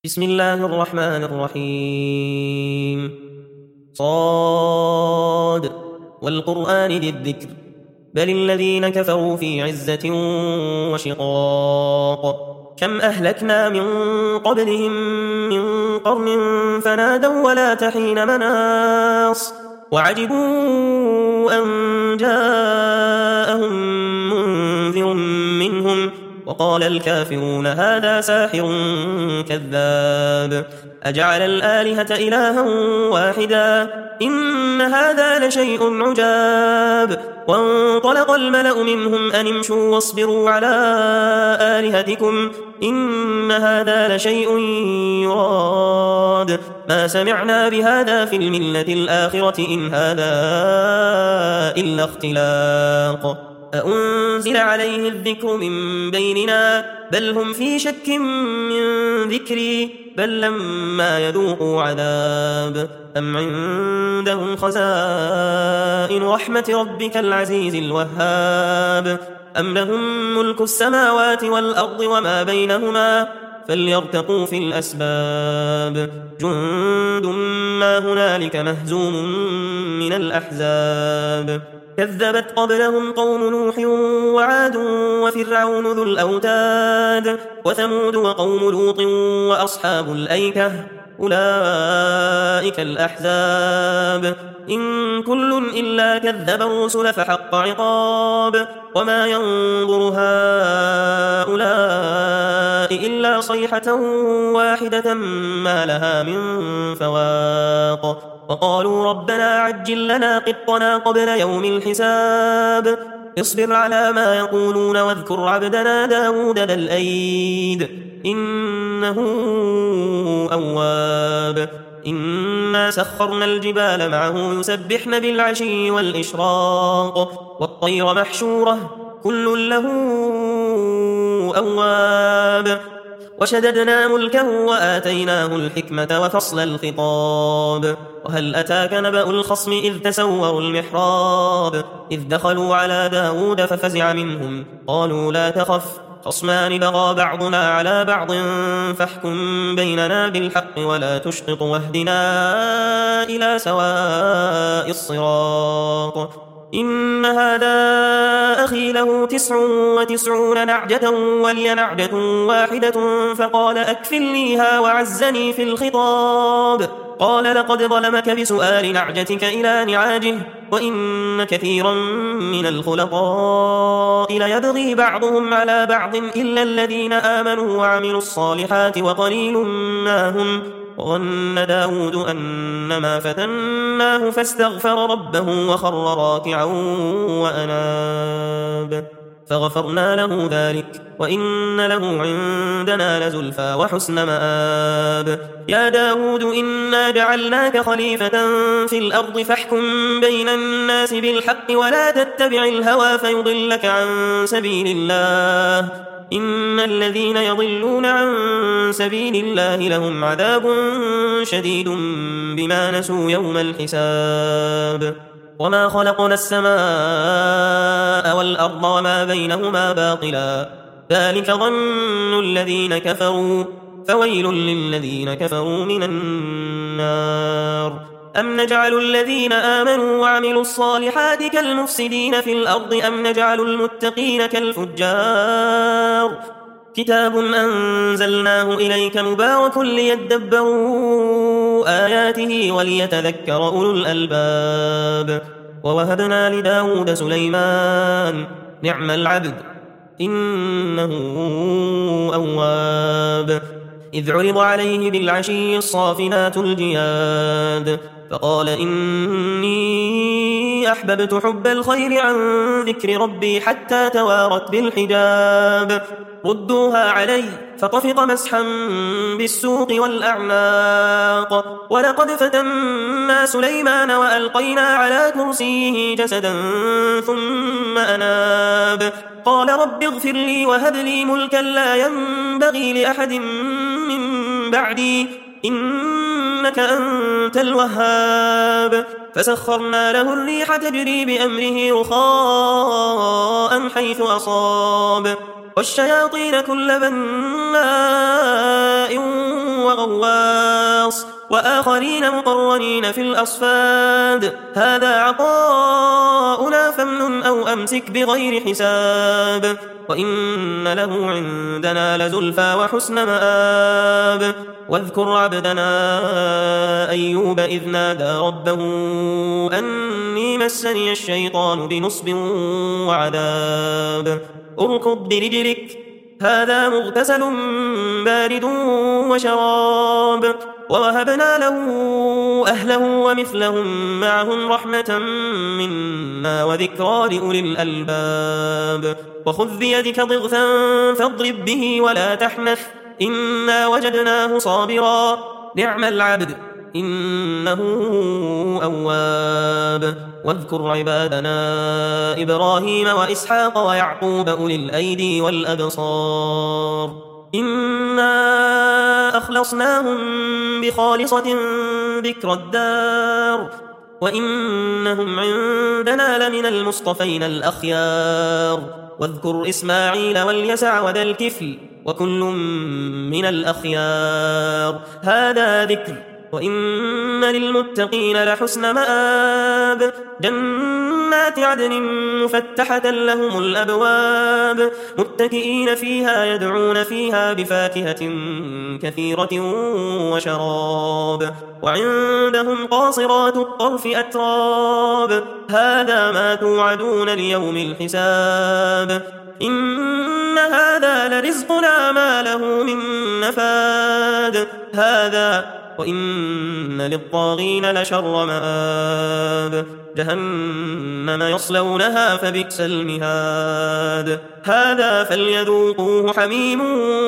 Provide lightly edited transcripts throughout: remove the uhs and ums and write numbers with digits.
بسم الله الرحمن الرحيم صاد والقرآن ذي الذكر بل الذين كفروا في عزة وشقاق كم أهلكنا من قبلهم من قرن فنادوا ولا تحين مناص وعجبوا أن جاءهم منذر منهم وقال الكافرون هذا ساحر كذاب أجعل الآلهة إلها واحدا إن هذا لشيء عجاب وانطلق الملأ منهم أن امشوا واصبروا على آلهتكم إن هذا لشيء يراد ما سمعنا بهذا في الملة الآخرة إن هذا إلا اختلاق أأنزل عليه الذكر من بيننا بل هم في شك من ذكري بل لما يذوقوا عذاب أم عندهم خزائن رحمة ربك العزيز الوهاب أم لهم ملك السماوات والأرض وما بينهما فليرتقوا في الأسباب جند ما هنالك مهزوم من الأحزاب كذبت قبلهم قوم نوح وعاد وفرعون ذو الأوتاد وثمود وقوم لوط وأصحاب الأيكة أولئك الأحزاب إن كل إلا كذب الرسل فحق عقاب وما ينظر هؤلاء إلا صيحة واحدة ما لها من فواق وقالوا ربنا عجل لنا قطنا قبل يوم الحساب اصبر على ما يقولون واذكر عبدنا داود ذا الأيد إنه أواب إنا سخرنا الجبال معه يسبحن بالعشي والإشراق والطير محشورة كل له أواب وشددنا ملكه وآتيناه الحكمة وفصل الخطاب وهل أتاك نبأ الخصم إذ تسوروا المحراب إذ دخلوا على داود ففزع منهم قالوا لا تخف خصمان بغى بعضنا على بعض فاحكم بيننا بالحق ولا تشطط واهدنا إلى سواء الصراط إن هذا أخي له 99 نعجة ولي نعجة واحدة فقال أكفلنيها وعزني في الخطاب قال لقد ظلمك بسؤال نعجتك إلى نعاجه وإن كثيرا من الخلطاء ليبغي بعضهم على بعض إلا الذين آمنوا وعملوا الصالحات وقليل ما هم وظن داود أنما فتناه فاستغفر ربه وخر راكعا وأناب فغفرنا له ذلك وإن له عندنا لزلفى وحسن مآب يا داود إنا جعلناك خليفة في الأرض فاحكم بين الناس بالحق ولا تتبع الهوى فيضلك عن سبيل الله إن الذين يضلون عن سبيل الله لهم عذاب شديد بما نسوا يوم الحساب وما خلقنا السماء والأرض وما بينهما باطلا ذلك ظن الذين كفروا فويل للذين كفروا من النار أم نجعل الذين آمنوا وعملوا الصالحات كالمفسدين في الأرض أم نجعل المتقين كالفجار كتاب أنزلناه إليك مبارك ليدبروا آياته وليتذكر أولو الألباب ووهبنا لداود سليمان نعم العبد إنه أواب إذ عرض عليه بالعشي الصافنات الجياد فقال إني أحببت حب الخير عن ذكر ربي حتى توارت بالحجاب ردوها علي فطفق مسحا بالسوق والأعناق ولقد فتنا سليمان وألقينا على كرسيه جسدا ثم أناب قال رب اغفر لي وهب لي ملكا لا ينبغي لأحد من بعدي إنك أنت الوهاب فسخرنا له الريح تجري بأمره رخاء حيث أصاب والشياطين كل بناء وغواص وآخرين مقرنين في الأصفاد هذا عطاؤنا فامنن أو أمسك بغير حساب وإن له عندنا لزلفى وحسن مآب واذكر عبدنا أيوب إذ نادى ربه أني مسني الشيطان بنصب وعذاب اركض برجلك هذا مغتسل بارد وشراب ووهبنا له أهله ومثلهم معهم رحمة منا وذكرى لأولي الألباب وخذ بيدك ضغثا فاضرب به ولا تحنث إنا وجدناه صابرا نعم العبد إنه أواب واذكر عبادنا إبراهيم وإسحاق ويعقوب أولي الأيدي والأبصار إنا أخلصناهم بخالصة ذكر الدار وإنهم عندنا لمن المصطفين الأخيار واذكر إسماعيل واليسع وذا الكفل وكل من الأخيار هذا ذكر وإن للمتقين لحسن مآب جنات عدن مفتحة لهم الأبواب متكئين فيها يدعون فيها بفاكهة كثيرة وشراب وعندهم قاصرات الطرف أتراب هذا ما توعدون ليوم الحساب إن هذا لرزقنا ما له من نفاد هذا وإن للطاغين لشر مآب جهنم يصلونها فبئس المهاد هذا فليذوقوه حميم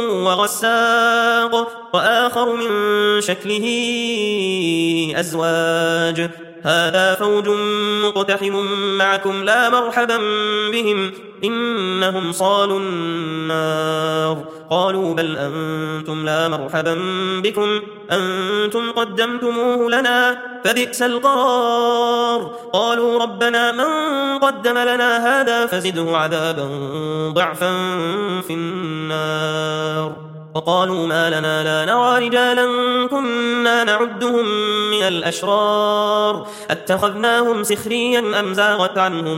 وغساق وآخر من شكله أزواج هذا فوج مقتحم معكم لا مرحبا بهم إنهم صالوا النار قالوا بل أنتم لا مرحبا بكم أنتم قدمتموه لنا فبئس القرار قالوا ربنا من قدم لنا هذا فزده عذابا ضعفا في النار وقالوا ما لنا لا نرى رجالا كنا نعدهم من الأشرار اتخذناهم سخريا أم زاغت عنهم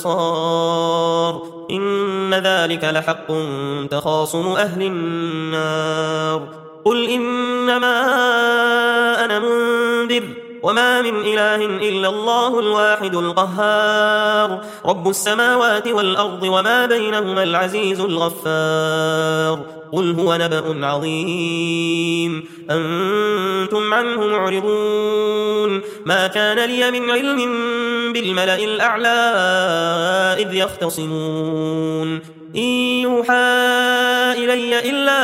الأبصار إن ذلك لحق تخاصم أهل النار قل إنما أنا منذر وما من إله إلا الله الواحد القهار رب السماوات والأرض وما بينهما العزيز الغفار قل هو نبأ عظيم أنتم عنه معرضون ما كان لي من علم بالملأ الأعلى إذ يختصمون إن يوحى إلي إلا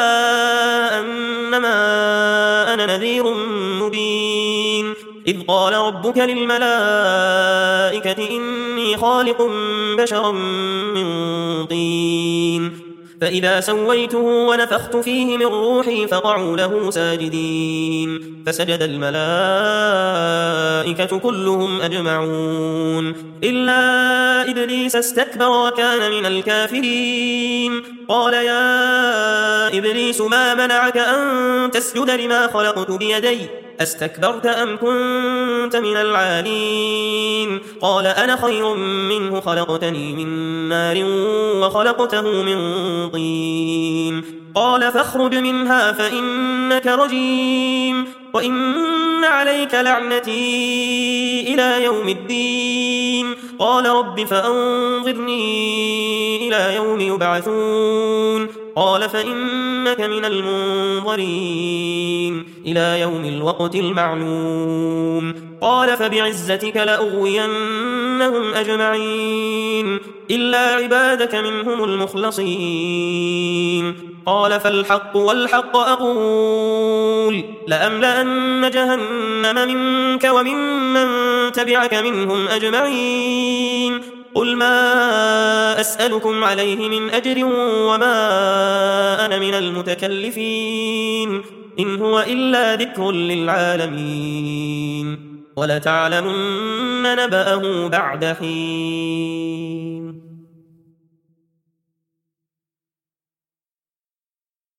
أنما أنا نذير مبين إذ قال ربك للملائكة إني خالق بشرا من طين فإذا سويته ونفخت فيه من روحي فقعوا له ساجدين فسجد الملائكة كلهم أجمعون إلا إبليس استكبر وكان من الكافرين قال يا إبليس ما منعك أن تسجد لما خلقت بيدي أستكبرت أم كنت من العالين قال أنا خير منه خلقتني من نار وخلقته من طين قال فاخرج منها فإنك رجيم وإن عليك لعنتي إلى يوم الدين قال رب فأنظرني إلى يوم يبعثون قال فإنك من المنظرين إلى يوم الوقت المعلوم قال فبعزتك لأغوينهم أجمعين إلا عبادك منهم المخلصين قال فالحق والحق أقول لأملأن جهنم منك وممن تبعك منهم أجمعين قل ما أسألكم عليه من أجر وما أنا من المتكلفين إن هو إلا ذكر للعالمين ولتعلمن نبأه بعد حين